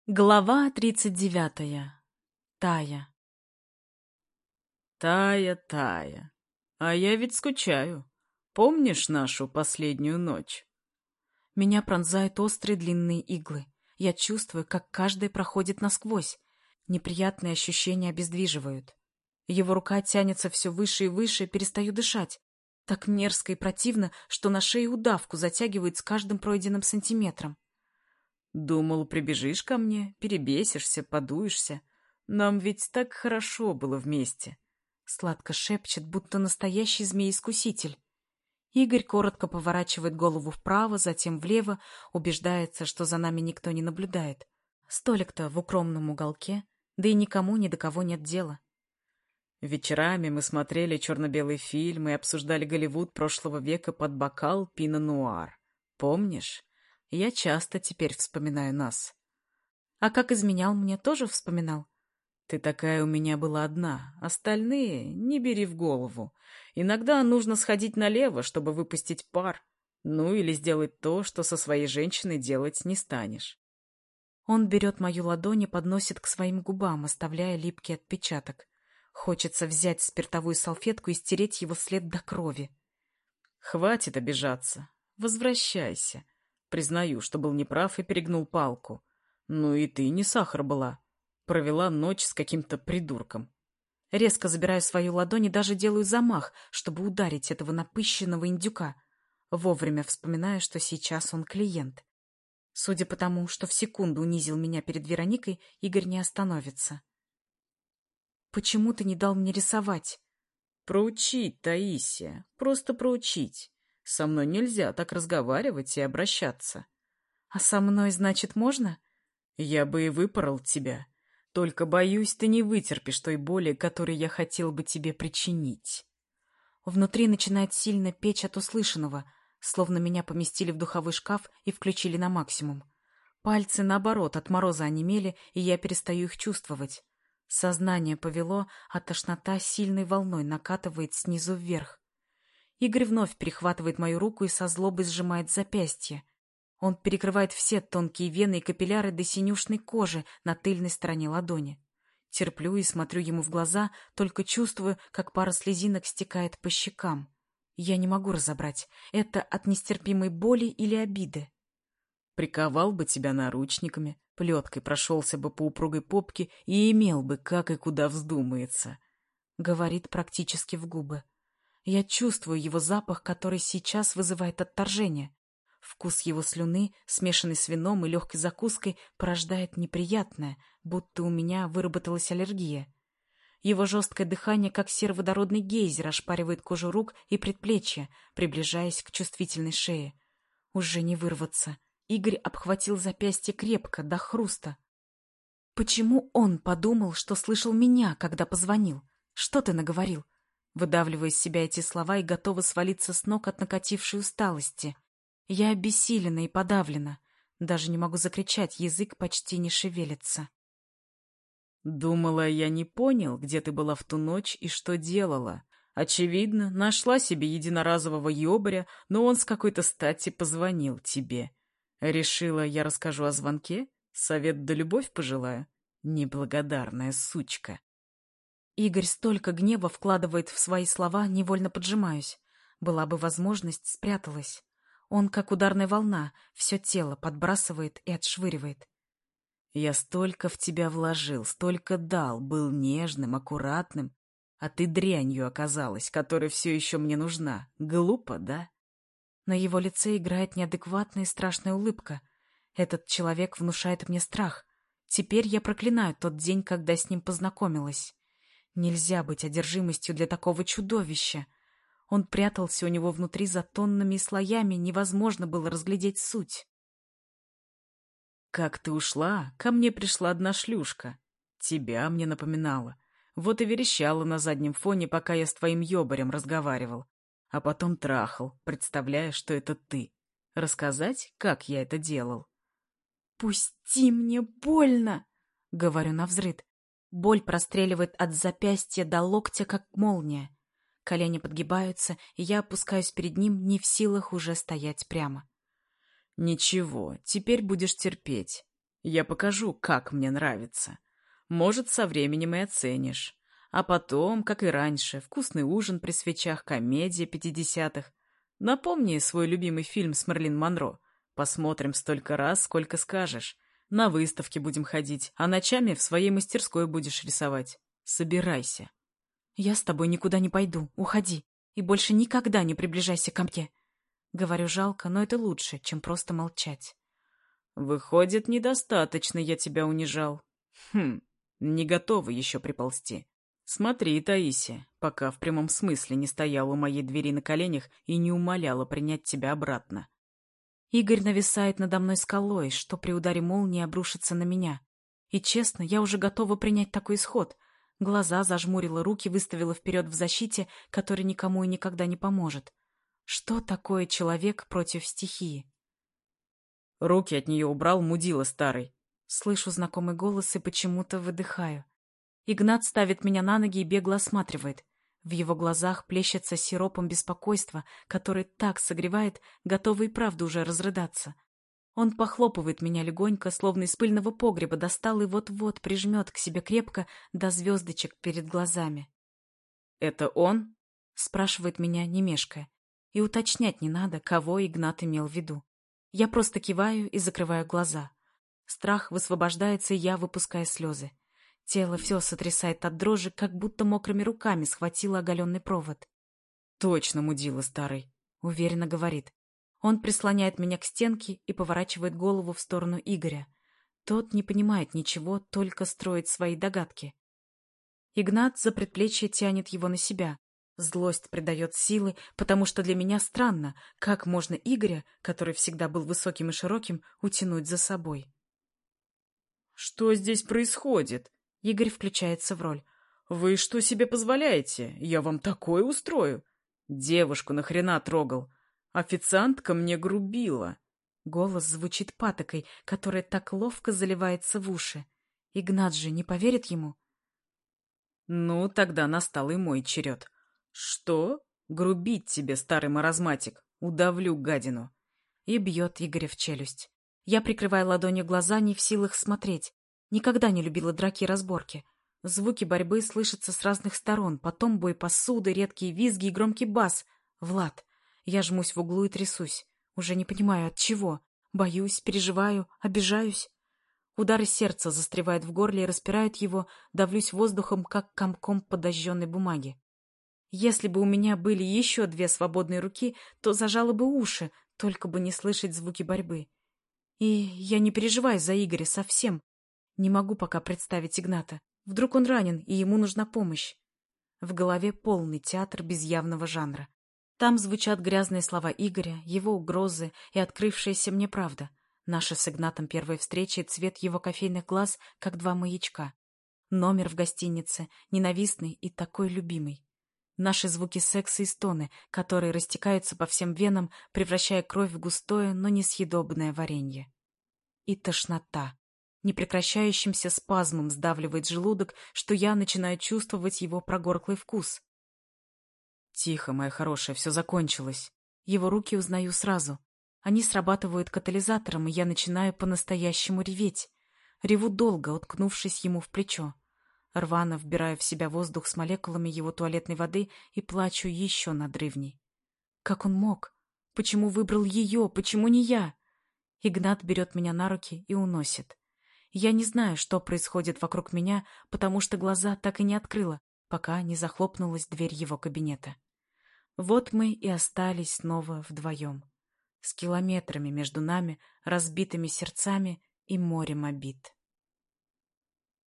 Глава 39. Тая. Тая, Тая, а я ведь скучаю. Помнишь нашу последнюю ночь? Меня пронзают острые длинные иглы. Я чувствую, как каждая проходит насквозь. Неприятные ощущения обездвиживают. Его рука тянется все выше и выше, перестаю дышать. Так мерзко и противно, что на шее удавку затягивает с каждым пройденным сантиметром. Думал, прибежишь ко мне, перебесишься, подуешься. Нам ведь так хорошо было вместе. Сладко шепчет, будто настоящий змей-искуситель. Игорь коротко поворачивает голову вправо, затем влево, убеждается, что за нами никто не наблюдает. Столик-то в укромном уголке, да и никому ни до кого нет дела. Вечерами мы смотрели черно-белые фильмы и обсуждали Голливуд прошлого века под бокал пино-нуар. Помнишь? Я часто теперь вспоминаю нас. А как изменял, мне тоже вспоминал. Ты такая у меня была одна, остальные не бери в голову. Иногда нужно сходить налево, чтобы выпустить пар. Ну или сделать то, что со своей женщиной делать не станешь. Он берет мою ладонь и подносит к своим губам, оставляя липкий отпечаток. Хочется взять спиртовую салфетку и стереть его след до крови. Хватит обижаться. Возвращайся. Признаю, что был неправ и перегнул палку. Ну и ты не сахар была. Провела ночь с каким-то придурком. Резко забираю свою ладонь и даже делаю замах, чтобы ударить этого напыщенного индюка. Вовремя вспоминаю, что сейчас он клиент. Судя по тому, что в секунду унизил меня перед Вероникой, Игорь не остановится. «Почему ты не дал мне рисовать?» Проучить, Таисия. Просто проучить. Со мной нельзя так разговаривать и обращаться. «А со мной, значит, можно?» Я бы и выпорол тебя. Только, боюсь, ты не вытерпишь той боли, которую я хотел бы тебе причинить. Внутри начинает сильно печь от услышанного, словно меня поместили в духовой шкаф и включили на максимум. Пальцы, наоборот, от мороза онемели, и я перестаю их чувствовать. Сознание повело, а тошнота сильной волной накатывает снизу вверх. Игорь вновь перехватывает мою руку и со злобой сжимает запястье. Он перекрывает все тонкие вены и капилляры до синюшной кожи на тыльной стороне ладони. Терплю и смотрю ему в глаза, только чувствую, как пара слезинок стекает по щекам. Я не могу разобрать, это от нестерпимой боли или обиды. Приковал бы тебя наручниками, плеткой прошелся бы по упругой попке и имел бы, как и куда вздумается. Говорит практически в губы. Я чувствую его запах, который сейчас вызывает отторжение. Вкус его слюны, смешанный с вином и легкой закуской, порождает неприятное, будто у меня выработалась аллергия. Его жесткое дыхание, как сероводородный гейзер, ошпаривает кожу рук и предплечья, приближаясь к чувствительной шее. Уже не вырваться. Игорь обхватил запястье крепко, до хруста. Почему он подумал, что слышал меня, когда позвонил? Что ты наговорил? Выдавливаю из себя эти слова и готова свалиться с ног от накатившей усталости. Я обессилена и подавлена. Даже не могу закричать, язык почти не шевелится. Думала, я не понял, где ты была в ту ночь и что делала. Очевидно, нашла себе единоразового ёбаря, но он с какой-то стати позвонил тебе. Решила, я расскажу о звонке? Совет да любовь пожелаю? Неблагодарная сучка. Игорь столько гнева вкладывает в свои слова, невольно поджимаюсь. Была бы возможность, спряталась. Он, как ударная волна, все тело подбрасывает и отшвыривает. Я столько в тебя вложил, столько дал, был нежным, аккуратным, а ты дрянью оказалась, которая все еще мне нужна. Глупо, да? На его лице играет неадекватная и страшная улыбка. Этот человек внушает мне страх. Теперь я проклинаю тот день, когда с ним познакомилась. Нельзя быть одержимостью для такого чудовища. Он прятался у него внутри за тоннами и слоями, невозможно было разглядеть суть. Как ты ушла, ко мне пришла одна шлюшка. Тебя мне напоминала. Вот и верещала на заднем фоне, пока я с твоим ёбарем разговаривал. А потом трахал, представляя, что это ты. Рассказать, как я это делал? «Пусти, мне больно!» — говорю навзрыд. Боль простреливает от запястья до локтя, как молния. Колени подгибаются, и я опускаюсь перед ним, не в силах уже стоять прямо. Ничего, теперь будешь терпеть. Я покажу, как мне нравится. Может, со временем и оценишь. А потом, как и раньше, вкусный ужин при свечах, комедия 50-х. Напомни свой любимый фильм с Мерлин Монро. Посмотрим столько раз, сколько скажешь. На выставке будем ходить, а ночами в своей мастерской будешь рисовать. Собирайся. Я с тобой никуда не пойду. Уходи. И больше никогда не приближайся ко мне. Говорю жалко, но это лучше, чем просто молчать. Выходит, недостаточно я тебя унижал. Не готова еще приползти. Смотри, Таисия, пока в прямом смысле не стояла у моей двери на коленях и не умоляла принять тебя обратно. Игорь нависает надо мной скалой, что при ударе молнии обрушится на меня. И честно, я уже готова принять такой исход. Глаза зажмурила, руки выставила вперед в защите, которая никому и никогда не поможет. Что такое человек против стихии? Руки от нее убрал мудила старый. Слышу знакомый голос и почему-то выдыхаю. Игнат ставит меня на ноги и бегло осматривает. В его глазах плещется сиропом беспокойство, который так согревает, готовый и правда уже разрыдаться. Он похлопывает меня легонько, словно из пыльного погреба достал и вот-вот прижмет к себе крепко до звездочек перед глазами. «Это он?» — спрашивает меня, не мешкая. И уточнять не надо, кого Игнат имел в виду. Я просто киваю и закрываю глаза. Страх высвобождается, и я выпускаю слезы. Тело все сотрясает от дрожи, как будто мокрыми руками схватило оголенный провод. «Точно мудила старый», — уверенно говорит. Он прислоняет меня к стенке и поворачивает голову в сторону Игоря. Тот не понимает ничего, только строит свои догадки. Игнат за предплечье тянет его на себя. Злость придает силы, потому что для меня странно, как можно Игоря, который всегда был высоким и широким, утянуть за собой. «Что здесь происходит?» Игорь включается в роль. «Вы что себе позволяете? Я вам такое устрою. Девушку нахрена трогал? Официантка мне грубила». Голос звучит патокой, которая так ловко заливается в уши. Игнат же не поверит ему? Ну, тогда настал и мой черед. «Что? Грубить тебе, старый маразматик. Удавлю гадину». И бьет Игоря в челюсть. Я прикрываю ладонью глаза, не в силах смотреть. Никогда не любила драки и разборки. Звуки борьбы слышатся с разных сторон, потом бой посуды, редкие визги и громкий бас. Влад. Я жмусь в углу и трясусь. Уже не понимаю, от чего. Боюсь, переживаю, обижаюсь. Удары сердца застревают в горле и распирают его, давлюсь воздухом, как комком подожженной бумаги. Если бы у меня были еще 2 свободные руки, то зажала бы уши, только бы не слышать звуки борьбы. И я не переживаю за Игоря совсем. Не могу пока представить Игната. Вдруг он ранен, и ему нужна помощь. В голове полный театр без явного жанра. Там звучат грязные слова Игоря, его угрозы и открывшаяся мне правда. Наша с Игнатом первая встреча и цвет его кофейных глаз, как 2 маячка. Номер в гостинице, ненавистный и такой любимый. Наши звуки секса и стоны, которые растекаются по всем венам, превращая кровь в густое, но несъедобное варенье. И тошнота. Непрекращающимся спазмом сдавливает желудок, что я начинаю чувствовать его прогорклый вкус. «Тихо, моя хорошая, все закончилось». Его руки узнаю сразу. Они срабатывают катализатором, и я начинаю по-настоящему реветь. Реву долго, уткнувшись ему в плечо. Рвано вбираю в себя воздух с молекулами его туалетной воды и плачу еще надрывней. Как он мог? Почему выбрал ее? Почему не я? Игнат берет меня на руки и уносит. Я не знаю, что происходит вокруг меня, потому что глаза так и не открыла, пока не захлопнулась дверь его кабинета. Вот мы и остались снова вдвоем, с километрами между нами, разбитыми сердцами и морем обид.